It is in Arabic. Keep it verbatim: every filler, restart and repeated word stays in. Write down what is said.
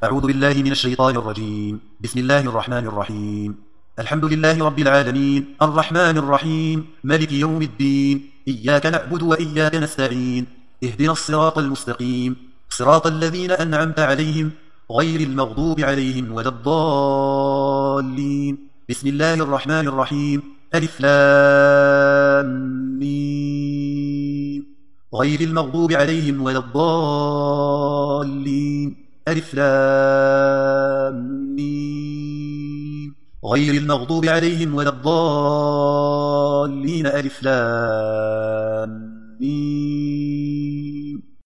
أعوذ بالله من الشيطان الرجيم. بسم الله الرحمن الرحيم. الحمد لله رب العالمين، الرحمن الرحيم، ملك يوم الدين. إياك نعبد وإياك نستعين، اهدنا الصراط المستقيم، صراط الذين أنعمت عليهم غير المغضوب عليهم ولا الضالين. بسم الله الرحمن الرحيم. ألف لام ميم، غير المغضوب عليهم ولا الضالين. ألف لام ميم، غير المغضوب عليهم ولا الضالين. ألف لام ميم.